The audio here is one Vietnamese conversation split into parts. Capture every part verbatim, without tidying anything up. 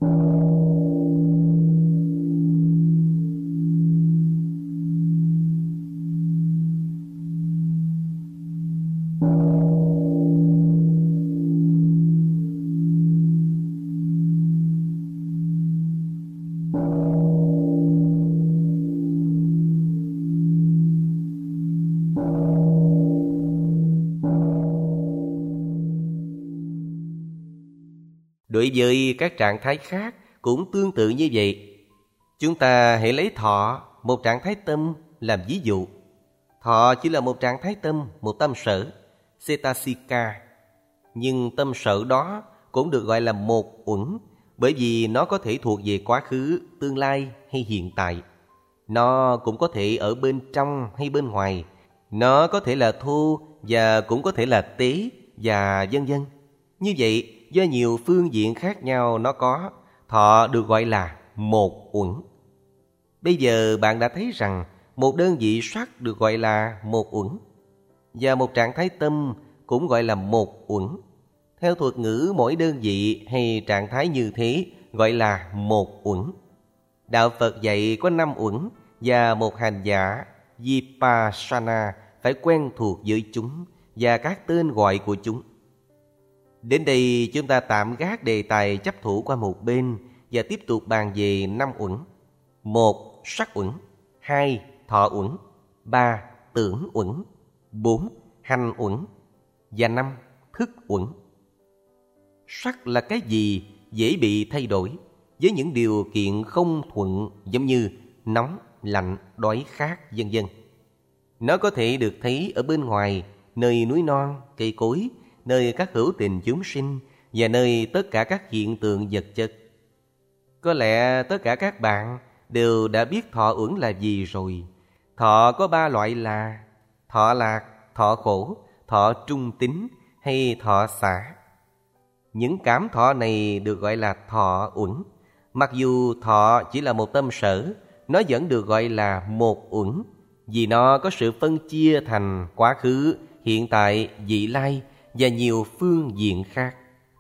Đối với các trạng thái khác cũng tương tự như vậy. Chúng ta hãy lấy thọ, một trạng thái tâm, làm ví dụ. Thọ chỉ là một trạng thái tâm, một tâm sở, cetasika. Nhưng tâm sở đó cũng được gọi là một uẩn, bởi vì nó có thể thuộc về quá khứ, tương lai hay hiện tại. Nó cũng có thể ở bên trong hay bên ngoài. Nó có thể là thô và cũng có thể là tế và vân vân. Như vậy, do nhiều phương diện khác nhau nó có, thọ được gọi là một uẩn. Bây giờ bạn đã thấy rằng một đơn vị sắc được gọi là một uẩn, và một trạng thái tâm cũng gọi là một uẩn. Theo thuật ngữ, mỗi đơn vị hay trạng thái như thế gọi là một uẩn. Đạo Phật dạy có năm uẩn, và một hành giả Vipassana phải quen thuộc với chúng và các tên gọi của chúng. Đến đây chúng ta tạm gác đề tài chấp thủ qua một bên và tiếp tục bàn về năm uẩn. Một, sắc uẩn. Hai, thọ uẩn. Ba, tưởng uẩn. Bốn, hành uẩn. Và năm, thức uẩn. Sắc là cái gì dễ bị thay đổi với những điều kiện không thuận, giống như nóng, lạnh, đói khát, vân vân. Nó có thể được thấy ở bên ngoài, nơi núi non, cây cối, nơi các hữu tình chúng sinh và nơi tất cả các hiện tượng vật chất. Có lẽ tất cả các bạn đều đã biết thọ uẩn là gì rồi. Thọ có ba loại là thọ lạc, thọ khổ, thọ trung tín hay thọ xả. Những cảm thọ này được gọi là thọ uẩn. Mặc dù thọ chỉ là một tâm sở, nó vẫn được gọi là một uẩn, vì nó có sự phân chia thành quá khứ, hiện tại, vị lai và nhiều phương diện khác.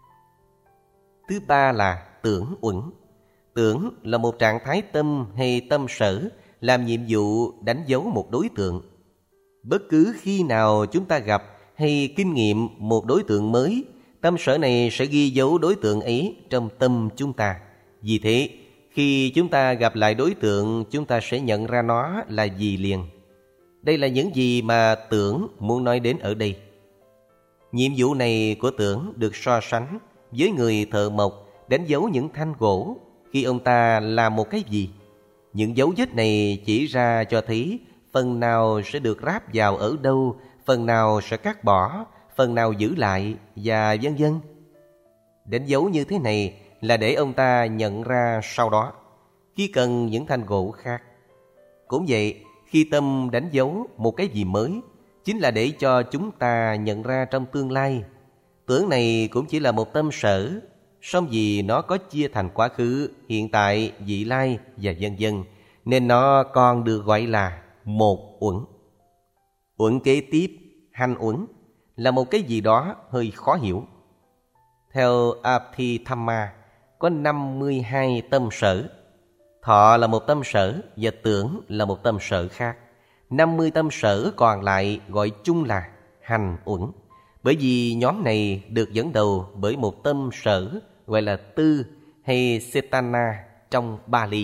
Thứ ba là tưởng uẩn. Tưởng là một trạng thái tâm hay tâm sở làm nhiệm vụ đánh dấu một đối tượng. Bất cứ khi nào chúng ta gặp hay kinh nghiệm một đối tượng mới, tâm sở này sẽ ghi dấu đối tượng ấy trong tâm chúng ta. Vì thế, khi chúng ta gặp lại đối tượng, chúng ta sẽ nhận ra nó là gì liền. Đây là những gì mà tưởng muốn nói đến ở đây. Nhiệm vụ này của tưởng được so sánh với người thợ mộc đánh dấu những thanh gỗ khi ông ta làm một cái gì. Những dấu vết này chỉ ra cho thấy phần nào sẽ được ráp vào ở đâu, phần nào sẽ cắt bỏ, phần nào giữ lại và vân vân. Đánh dấu như thế này là để ông ta nhận ra sau đó khi cần những thanh gỗ khác. Cũng vậy, khi tâm đánh dấu một cái gì mới, chính là để cho chúng ta nhận ra trong tương lai. Tưởng này cũng chỉ là một tâm sở, song vì nó có chia thành quá khứ, hiện tại, vị lai và vân vân, nên nó còn được gọi là một uẩn. Uẩn kế tiếp, hành uẩn, là một cái gì đó hơi khó hiểu. Theo Abhidhamma, có năm mươi hai tâm sở. Thọ là một tâm sở và tưởng là một tâm sở khác. năm mươi tâm sở còn lại gọi chung là hành uẩn, bởi vì nhóm này được dẫn đầu bởi một tâm sở gọi là tư hay cetana trong Bali.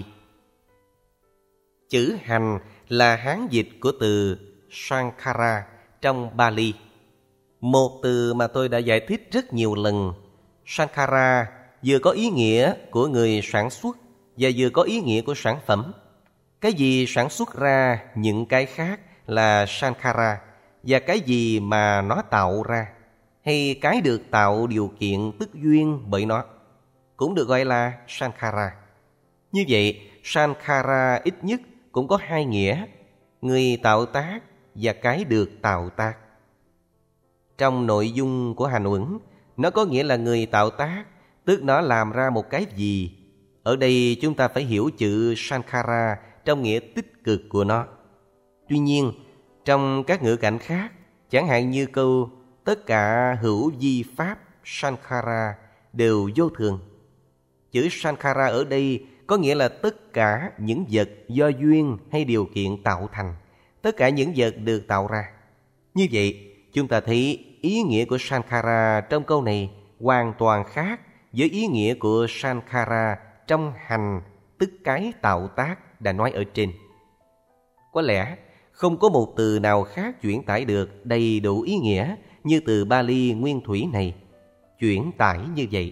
Chữ hành là hán dịch của từ Sankhara trong Bali, một từ mà tôi đã giải thích rất nhiều lần. Sankhara vừa có ý nghĩa của người sản xuất và vừa có ý nghĩa của sản phẩm. Cái gì sản xuất ra những cái khác là Sankhara, và cái gì mà nó tạo ra hay cái được tạo điều kiện tức duyên bởi nó cũng được gọi là Sankhara. Như vậy, Sankhara ít nhất cũng có hai nghĩa: người tạo tác và cái được tạo tác. Trong nội dung của hành uẩn, nó có nghĩa là người tạo tác, tức nó làm ra một cái gì. Ở đây chúng ta phải hiểu chữ Sankhara trong nghĩa tích cực của nó. Tuy nhiên, trong các ngữ cảnh khác, chẳng hạn như câu tất cả hữu vi pháp Sankhara đều vô thường, Chữ Sankhara ở đây có nghĩa là tất cả những vật do duyên hay điều kiện tạo thành, tất cả những vật được tạo ra. Như vậy, chúng ta thấy ý nghĩa của Sankhara trong câu này hoàn toàn khác với ý nghĩa của Sankhara trong hành, tức cái tạo tác đã nói ở trên. Có lẽ không có một từ nào khác chuyển tải được đầy đủ ý nghĩa như từ Pali nguyên thủy này chuyển tải như vậy.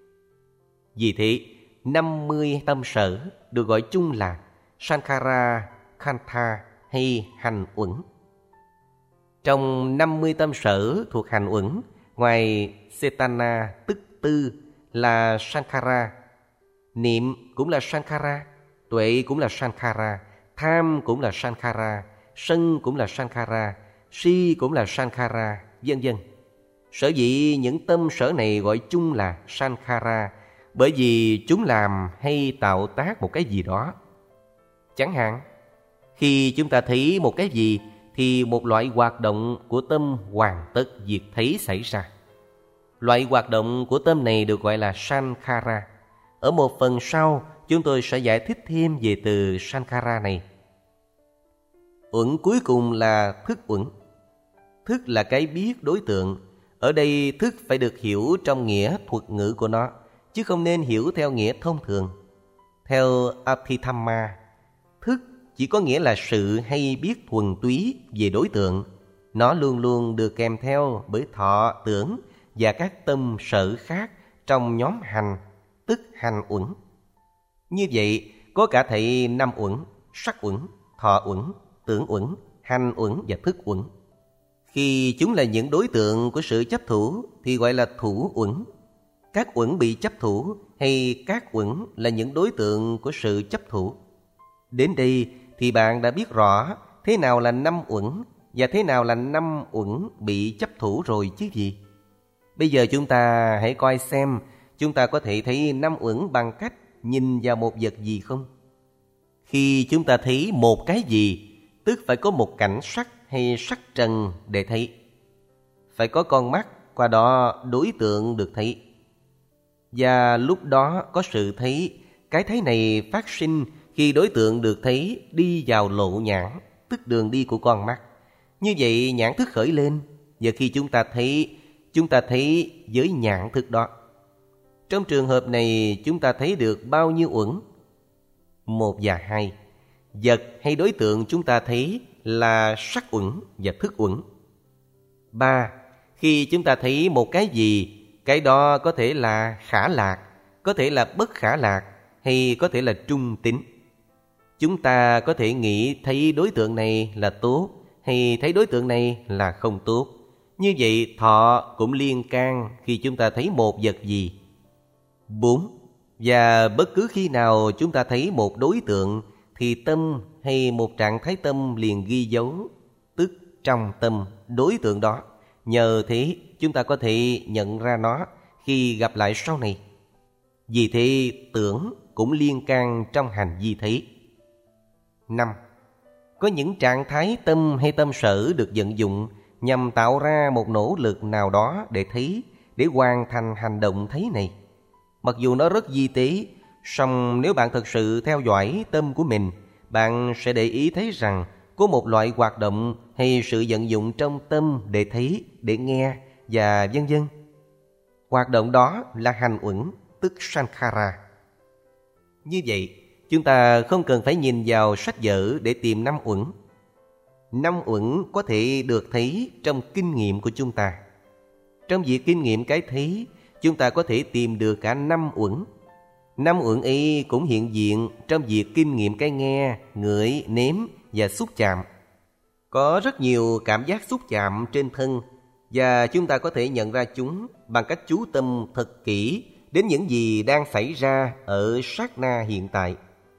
Vì thế, năm mươi tâm sở được gọi chung là Sankhara, Kantha hay hành uẩn. Trong năm mươi tâm sở thuộc hành uẩn, ngoài Cetana tức tư là Sankhara, niệm cũng là Sankhara, tuệ cũng là Sankhara, tham cũng là Sankhara, sân cũng là Sankhara, si cũng là Sankhara, vân vân. Sở dĩ những tâm sở này gọi chung là Sankhara bởi vì chúng làm hay tạo tác một cái gì đó. Chẳng hạn, khi chúng ta thấy một cái gì thì một loại hoạt động của tâm hoàn tất việc thấy xảy ra. Loại hoạt động của tâm này được gọi là Sankhara. Ở một phần sau, chúng tôi sẽ giải thích thêm về từ Sankhara này. Uẩn cuối cùng là thức uẩn. Thức là cái biết đối tượng. Ở đây thức phải được hiểu trong nghĩa thuật ngữ của nó, chứ không nên hiểu theo nghĩa thông thường. Theo Abhidhamma, thức chỉ có nghĩa là sự hay biết thuần túy về đối tượng. Nó luôn luôn được kèm theo bởi thọ, tưởng và các tâm sở khác trong nhóm hành, tức hành uẩn. Như vậy, có cả thảy năm uẩn, sắc uẩn, thọ uẩn, tưởng uẩn, hành uẩn và thức uẩn. Khi chúng là những đối tượng của sự chấp thủ thì gọi là thủ uẩn. Các uẩn bị chấp thủ hay các uẩn là những đối tượng của sự chấp thủ. Đến đây thì bạn đã biết rõ thế nào là năm uẩn và thế nào là năm uẩn bị chấp thủ rồi chứ gì. Bây giờ chúng ta hãy coi xem chúng ta có thể thấy năm uẩn bằng cách nhìn vào một vật gì không? Khi chúng ta thấy một cái gì, tức phải có một cảnh sắc hay sắc trần để thấy. Phải có con mắt, qua đó đối tượng được thấy. Và lúc đó có sự thấy, cái thấy này phát sinh khi đối tượng được thấy đi vào lộ nhãn, tức đường đi của con mắt. Như vậy nhãn thức khởi lên, và khi chúng ta thấy, chúng ta thấy với nhãn thức đó. Trong trường hợp này chúng ta thấy được bao nhiêu uẩn? Một và hai. Vật hay đối tượng chúng ta thấy là sắc uẩn và thức uẩn. Ba. Khi chúng ta thấy một cái gì, cái đó có thể là khả lạc, có thể là bất khả lạc, hay có thể là trung tính. Chúng ta có thể nghĩ thấy đối tượng này là tốt, hay thấy đối tượng này là không tốt. Như vậy thọ cũng liên can khi chúng ta thấy một vật gì. Bốn. Và bất cứ khi nào chúng ta thấy một đối tượng thì tâm hay một trạng thái tâm liền ghi dấu, tức trong tâm đối tượng đó. Nhờ thế chúng ta có thể nhận ra nó khi gặp lại sau này. Vì thế tưởng cũng liên can trong hành vi thấy. Năm. Có những trạng thái tâm hay tâm sở được vận dụng nhằm tạo ra một nỗ lực nào đó để thấy, để hoàn thành hành động thấy này. Mặc dù nó rất vi tế, song nếu bạn thật sự theo dõi tâm của mình, bạn sẽ để ý thấy rằng có một loại hoạt động hay sự vận dụng trong tâm để thấy, để nghe và vân vân. Hoạt động đó là hành uẩn, tức Sankhara. Như vậy, chúng ta không cần phải nhìn vào sách vở để tìm năm uẩn. Năm uẩn có thể được thấy trong kinh nghiệm của chúng ta. Trong việc kinh nghiệm cái thấy, chúng ta có thể tìm được cả năm uẩn. Năm uẩn ấy cũng hiện diện trong việc kinh nghiệm cái nghe, ngửi, nếm và xúc chạm. Có rất nhiều cảm giác xúc chạm trên thân, và chúng ta có thể nhận ra chúng bằng cách chú tâm thật kỹ đến những gì đang xảy ra ở sát na hiện tại.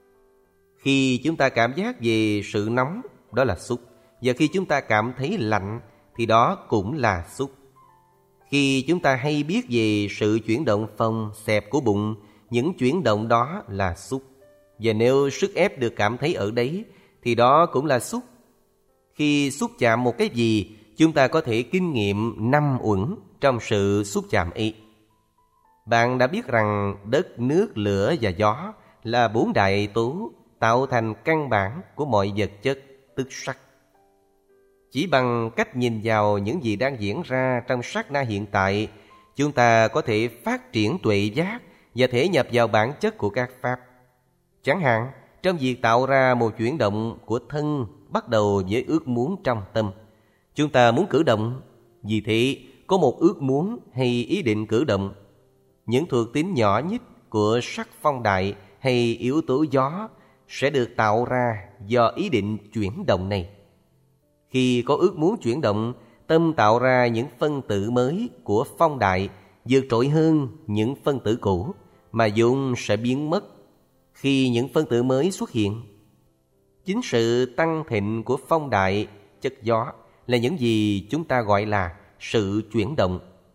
Khi chúng ta cảm giác về sự nóng, đó là xúc. Và khi chúng ta cảm thấy lạnh, thì đó cũng là xúc. Khi chúng ta hay biết về sự chuyển động phồng xẹp của bụng, những chuyển động đó là xúc. Và nếu sức ép được cảm thấy ở đấy, thì đó cũng là xúc. Khi xúc chạm một cái gì, chúng ta có thể kinh nghiệm năm uẩn trong sự xúc chạm ấy. Bạn đã biết rằng đất, nước, lửa và gió là bốn đại tố tạo thành căn bản của mọi vật chất, tức sắc. Chỉ bằng cách nhìn vào những gì đang diễn ra trong sát na hiện tại, chúng ta có thể phát triển tuệ giác và thể nhập vào bản chất của các pháp. Chẳng hạn, trong việc tạo ra một chuyển động của thân bắt đầu với ước muốn trong tâm. Chúng ta muốn cử động, vì thế có một ước muốn hay ý định cử động. Những thuộc tính nhỏ nhất của sắc phong đại hay yếu tố gió sẽ được tạo ra do ý định chuyển động này. Khi có ước muốn chuyển động, tâm tạo ra những phân tử mới của phong đại vượt trội hơn những phân tử cũ, mà vốn sẽ biến mất khi những phân tử mới xuất hiện. Chính sự tăng thịnh của phong đại, chất gió là những gì chúng ta gọi là sự chuyển động.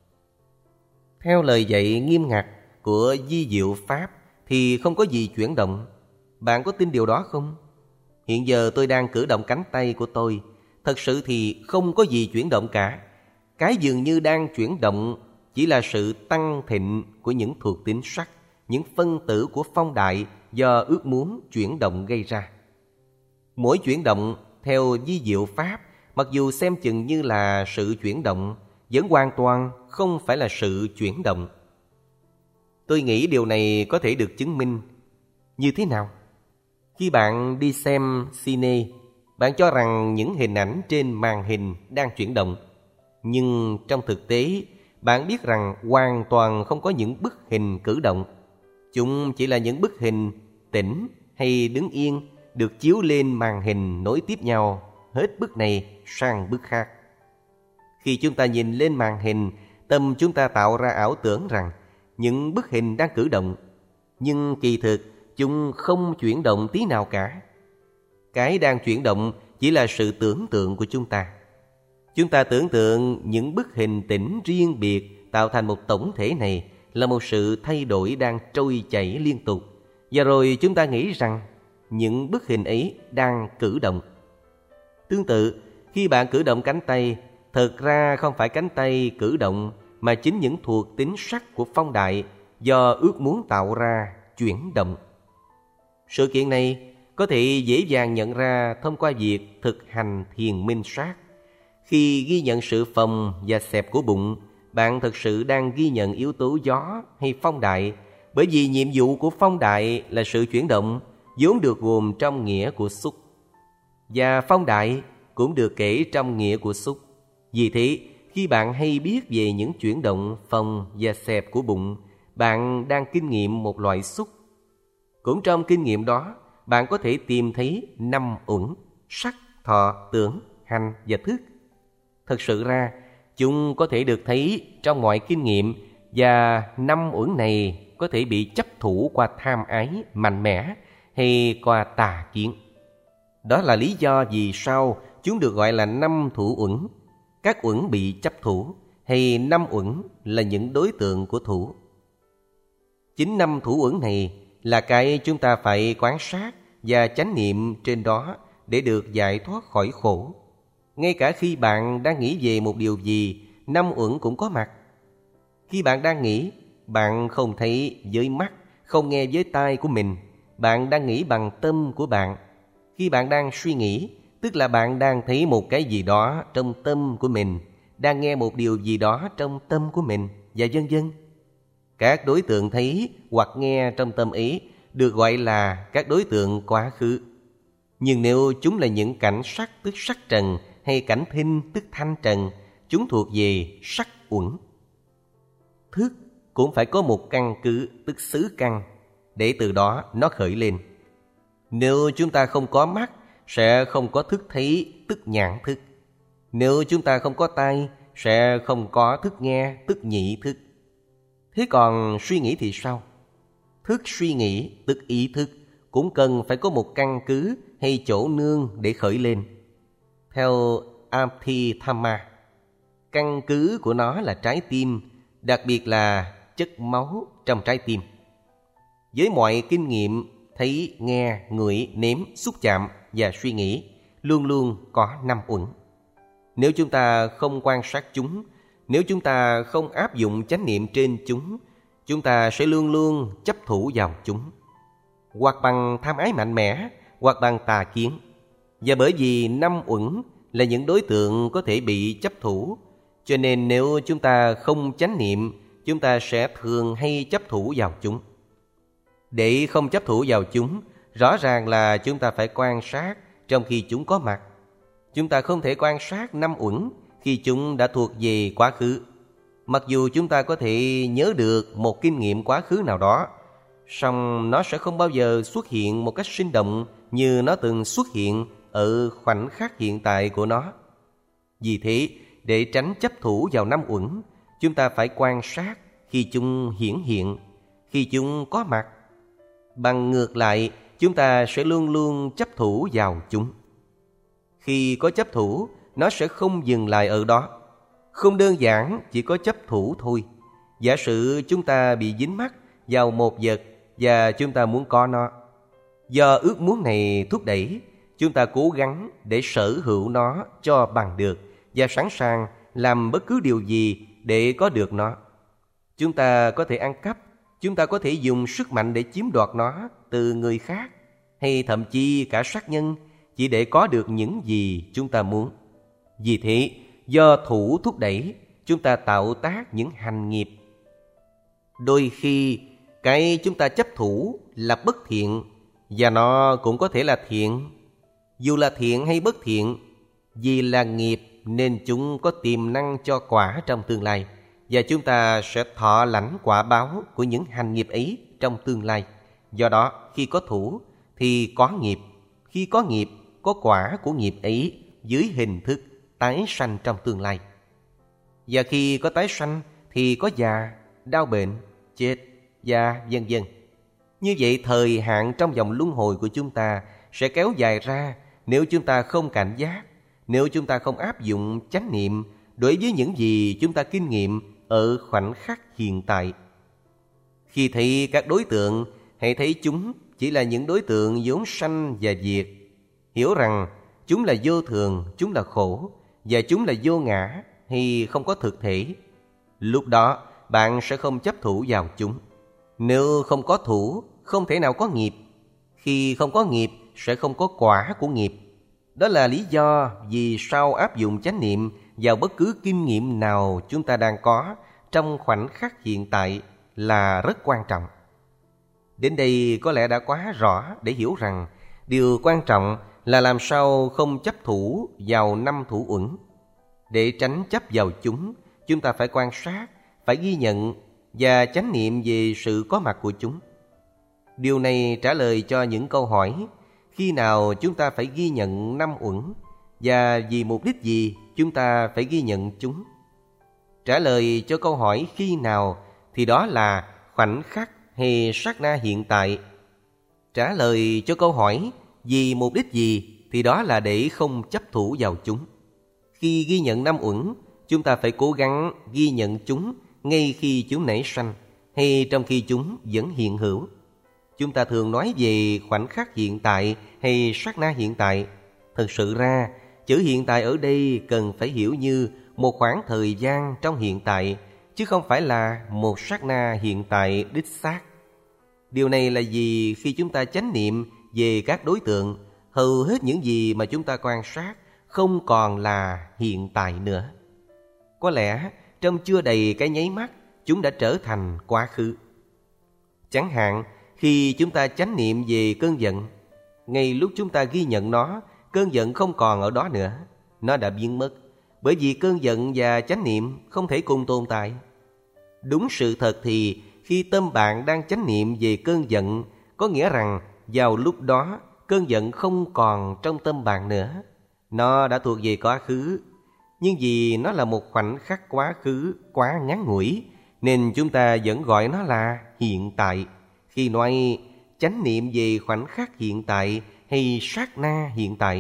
Theo lời dạy nghiêm ngặt của vi diệu pháp thì không có gì chuyển động. Bạn có tin điều đó không? Hiện giờ tôi đang cử động cánh tay của tôi. Thật sự thì không có gì chuyển động cả. Cái dường như đang chuyển động chỉ là sự tăng thịnh của những thuộc tính sắc, những phân tử của phong đại do ước muốn chuyển động gây ra. Mỗi chuyển động theo vi diệu pháp, mặc dù xem chừng như là sự chuyển động, vẫn hoàn toàn không phải là sự chuyển động. Tôi nghĩ điều này có thể được chứng minh. Như thế nào? Khi bạn đi xem cine, bạn cho rằng những hình ảnh trên màn hình đang chuyển động. Nhưng trong thực tế, bạn biết rằng hoàn toàn không có những bức hình cử động. Chúng chỉ là những bức hình tĩnh hay đứng yên được chiếu lên màn hình nối tiếp nhau, hết bức này sang bức khác. Khi chúng ta nhìn lên màn hình, tâm chúng ta tạo ra ảo tưởng rằng những bức hình đang cử động, nhưng kỳ thực chúng không chuyển động tí nào cả. Cái đang chuyển động chỉ là sự tưởng tượng của chúng ta. Chúng ta tưởng tượng những bức hình tĩnh riêng biệt tạo thành một tổng thể này là một sự thay đổi đang trôi chảy liên tục. Và rồi chúng ta nghĩ rằng những bức hình ấy đang cử động. Tương tự, khi bạn cử động cánh tay, thật ra không phải cánh tay cử động, mà chính những thuộc tính sắc của phong đại do ước muốn tạo ra chuyển động. Sự kiện này có thể dễ dàng nhận ra thông qua việc thực hành thiền minh sát. Khi ghi nhận sự phồng và xẹp của bụng, bạn thực sự đang ghi nhận yếu tố gió hay phong đại, bởi vì nhiệm vụ của phong đại là sự chuyển động, vốn được gồm trong nghĩa của xúc. Và phong đại cũng được kể trong nghĩa của xúc. Vì thế, khi bạn hay biết về những chuyển động phồng và xẹp của bụng, bạn đang kinh nghiệm một loại xúc. Cũng trong kinh nghiệm đó, bạn có thể tìm thấy năm uẩn: sắc, thọ, tưởng, hành và thức. Thật sự ra, chúng có thể được thấy trong mọi kinh nghiệm, và năm uẩn này có thể bị chấp thủ qua tham ái mạnh mẽ hay qua tà kiến. Đó là lý do vì sao chúng được gọi là năm thủ uẩn. Các uẩn bị chấp thủ, hay năm uẩn là những đối tượng của thủ. Chính năm thủ uẩn này là cái chúng ta phải quan sát và chánh niệm trên đó để được giải thoát khỏi khổ. Ngay cả khi bạn đang nghĩ về một điều gì, năm uẩn cũng có mặt. Khi bạn đang nghĩ, bạn không thấy với mắt, không nghe với tai của mình. Bạn đang nghĩ bằng tâm của bạn. Khi bạn đang suy nghĩ, tức là bạn đang thấy một cái gì đó trong tâm của mình, đang nghe một điều gì đó trong tâm của mình, và vân vân. Các đối tượng thấy hoặc nghe trong tâm ấy được gọi là các đối tượng quá khứ. Nhưng nếu chúng là những cảnh sắc tức sắc trần, hay cảnh thinh tức thanh trần, chúng thuộc về sắc uẩn. Thức cũng phải có một căn cứ tức xứ căn, để từ đó nó khởi lên. Nếu chúng ta không có mắt, sẽ không có thức thấy tức nhãn thức. Nếu chúng ta không có tai, sẽ không có thức nghe tức nhị thức. Thế còn suy nghĩ thì sao? Thức suy nghĩ tức ý thức cũng cần phải có một căn cứ hay chỗ nương để khởi lên. Theo Abhidhamma, căn cứ của nó là trái tim, đặc biệt là chất máu trong trái tim. Với mọi kinh nghiệm thấy, nghe, ngửi, nếm, xúc chạm và suy nghĩ, luôn luôn có năm uẩn. Nếu chúng ta không quan sát chúng, nếu chúng ta không áp dụng chánh niệm trên chúng, chúng ta sẽ luôn luôn chấp thủ vào chúng, hoặc bằng tham ái mạnh mẽ, hoặc bằng tà kiến. Và bởi vì năm uẩn là những đối tượng có thể bị chấp thủ, cho nên nếu chúng ta không chánh niệm, chúng ta sẽ thường hay chấp thủ vào chúng. Để không chấp thủ vào chúng, rõ ràng là chúng ta phải quan sát trong khi chúng có mặt. Chúng ta không thể quan sát năm uẩn khi chúng đã thuộc về quá khứ. Mặc dù chúng ta có thể nhớ được một kinh nghiệm quá khứ nào đó, song nó sẽ không bao giờ xuất hiện một cách sinh động như nó từng xuất hiện ở khoảnh khắc hiện tại của nó. Vì thế, để tránh chấp thủ vào năm uẩn, chúng ta phải quan sát khi chúng hiển hiện, khi chúng có mặt. Bằng ngược lại, chúng ta sẽ luôn luôn chấp thủ vào chúng. Khi có chấp thủ, nó sẽ không dừng lại ở đó. Không đơn giản chỉ có chấp thủ thôi. Giả sử chúng ta bị dính mắc vào một vật và chúng ta muốn có nó. Do ước muốn này thúc đẩy, chúng ta cố gắng để sở hữu nó cho bằng được và sẵn sàng làm bất cứ điều gì để có được nó. Chúng ta có thể ăn cắp, chúng ta có thể dùng sức mạnh để chiếm đoạt nó từ người khác, hay thậm chí cả sát nhân, chỉ để có được những gì chúng ta muốn. Vì thế, do thủ thúc đẩy, chúng ta tạo tác những hành nghiệp. Đôi khi, cái chúng ta chấp thủ là bất thiện, và nó cũng có thể là thiện. Dù là thiện hay bất thiện, vì là nghiệp nên chúng có tiềm năng cho quả trong tương lai, và chúng ta sẽ thọ lãnh quả báo của những hành nghiệp ấy trong tương lai. Do đó, khi có thủ thì có nghiệp, khi có nghiệp có quả của nghiệp ấy dưới hình thức tái sanh trong tương lai. Và khi có tái sanh thì có già, đau bệnh, chết, và vân vân. Như vậy thời hạn trong vòng luân hồi của chúng ta sẽ kéo dài ra nếu chúng ta không cảnh giác, nếu chúng ta không áp dụng chánh niệm đối với những gì chúng ta kinh nghiệm ở khoảnh khắc hiện tại. Khi thấy các đối tượng, hãy thấy chúng chỉ là những đối tượng vốn sanh và diệt. Hiểu rằng chúng là vô thường, chúng là khổ, và chúng là vô ngã hay không có thực thể. Lúc đó bạn sẽ không chấp thủ vào chúng. Nếu không có thủ, không thể nào có nghiệp. Khi không có nghiệp, sẽ không có quả của nghiệp. Đó là lý do vì sao áp dụng chánh niệm vào bất cứ kinh nghiệm nào chúng ta đang có trong khoảnh khắc hiện tại là rất quan trọng. Đến đây có lẽ đã quá rõ để hiểu rằng điều quan trọng là làm sao không chấp thủ vào năm thủ uẩn. Để tránh chấp vào chúng, chúng ta phải quan sát, phải ghi nhận và chánh niệm về sự có mặt của chúng. Điều này trả lời cho những câu hỏi: khi nào chúng ta phải ghi nhận năm uẩn, và vì mục đích gì chúng ta phải ghi nhận chúng? Trả lời cho câu hỏi khi nào thì đó là khoảnh khắc hay sát na hiện tại. Trả lời cho câu hỏi vì mục đích gì thì đó là để không chấp thủ vào chúng. Khi ghi nhận năm uẩn, chúng ta phải cố gắng ghi nhận chúng ngay khi chúng nảy sanh hay trong khi chúng vẫn hiện hữu. Chúng ta thường nói về khoảnh khắc hiện tại hay sát na hiện tại. Thực sự ra, chữ hiện tại ở đây cần phải hiểu như một khoảng thời gian trong hiện tại, chứ không phải là một sát na hiện tại đích xác. Điều này là vì khi chúng ta chánh niệm về các đối tượng, hầu hết những gì mà chúng ta quan sát không còn là hiện tại nữa. Có lẽ trong chưa đầy cái nháy mắt, chúng đã trở thành quá khứ. Chẳng hạn, khi chúng ta chánh niệm về cơn giận, ngay lúc chúng ta ghi nhận nó, cơn giận không còn ở đó nữa. Nó đã biến mất, bởi vì cơn giận và chánh niệm không thể cùng tồn tại. Đúng sự thật thì khi tâm bạn đang chánh niệm về cơn giận, có nghĩa rằng vào lúc đó cơn giận không còn trong tâm bạn nữa. Nó đã thuộc về quá khứ. Nhưng vì nó là một khoảnh khắc quá khứ quá ngắn ngủi, nên chúng ta vẫn gọi nó là hiện tại. Khi nói chánh niệm về khoảnh khắc hiện tại hay sát na hiện tại.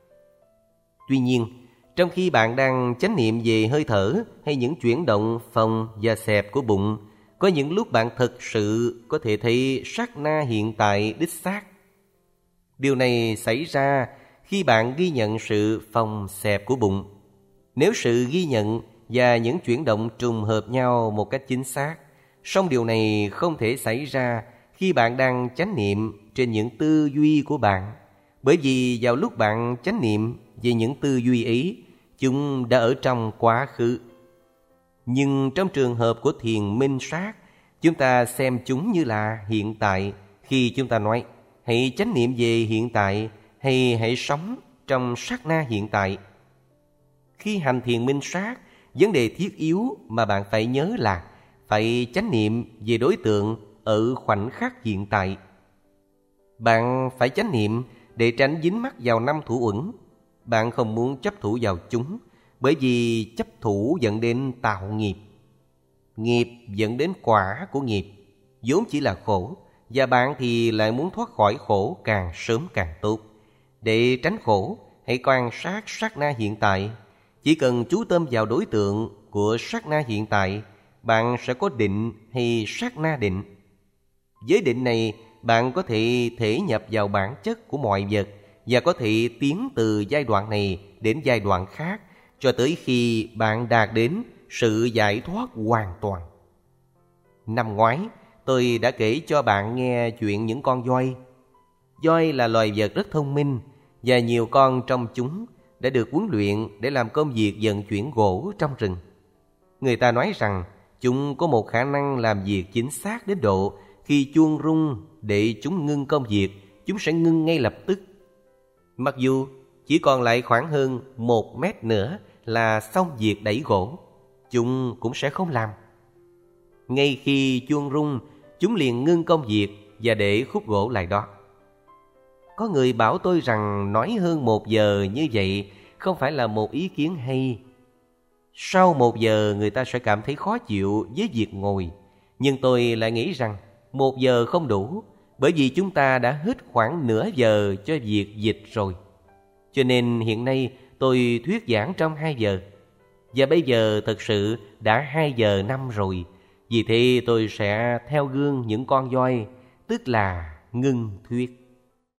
Tuy nhiên, trong khi bạn đang chánh niệm về hơi thở hay những chuyển động phồng và xẹp của bụng, có những lúc bạn thực sự có thể thấy sát na hiện tại đích xác. Điều này xảy ra khi bạn ghi nhận sự phồng xẹp của bụng. Nếu sự ghi nhận và những chuyển động trùng hợp nhau một cách chính xác, Song điều này không thể xảy ra khi bạn đang chánh niệm trên những tư duy của bạn, bởi vì vào lúc bạn chánh niệm về những tư duy ấy, chúng đã ở trong quá khứ. Nhưng trong trường hợp của thiền minh sát, chúng ta xem chúng như là hiện tại. Khi chúng ta nói hãy chánh niệm về hiện tại hay hãy sống trong sát na hiện tại. Khi hành thiền minh sát, vấn đề thiết yếu mà bạn phải nhớ là phải chánh niệm về đối tượng ở khoảnh khắc hiện tại. Bạn phải chánh niệm để tránh dính mắc vào năm thủ uẩn. Bạn không muốn chấp thủ vào chúng, bởi vì chấp thủ dẫn đến tạo nghiệp. Nghiệp dẫn đến quả của nghiệp, vốn chỉ là khổ, và bạn thì lại muốn thoát khỏi khổ càng sớm càng tốt. Để tránh khổ, hãy quan sát sát na hiện tại. Chỉ cần chú tâm vào đối tượng của sát na hiện tại, bạn sẽ có định hay sát na định. Với định này, bạn có thể thể nhập vào bản chất của mọi vật và có thể tiến từ giai đoạn này đến giai đoạn khác cho tới khi bạn đạt đến sự giải thoát hoàn toàn. Năm ngoái, tôi đã kể cho bạn nghe chuyện những con voi. Voi là loài vật rất thông minh, và nhiều con trong chúng đã được huấn luyện để làm công việc vận chuyển gỗ trong rừng. Người ta nói rằng chúng có một khả năng làm việc chính xác đến độ khi chuông rung để chúng ngưng công việc, chúng sẽ ngưng ngay lập tức. Mặc dù chỉ còn lại khoảng hơn một mét nữa là xong việc đẩy gỗ, chúng cũng sẽ không làm. Ngay khi chuông rung, chúng liền ngưng công việc và để khúc gỗ lại đó. Có người bảo tôi rằng nói hơn một giờ như vậy không phải là một ý kiến hay. Sau một giờ người ta sẽ cảm thấy khó chịu với việc ngồi. Nhưng tôi lại nghĩ rằng một giờ không đủ, bởi vì chúng ta đã hết khoảng nửa giờ cho việc dịch rồi. Cho nên hiện nay tôi thuyết giảng trong hai giờ. Và bây giờ thật sự đã hai giờ năm rồi. Vì thế tôi sẽ theo gương những con voi, tức là ngưng thuyết.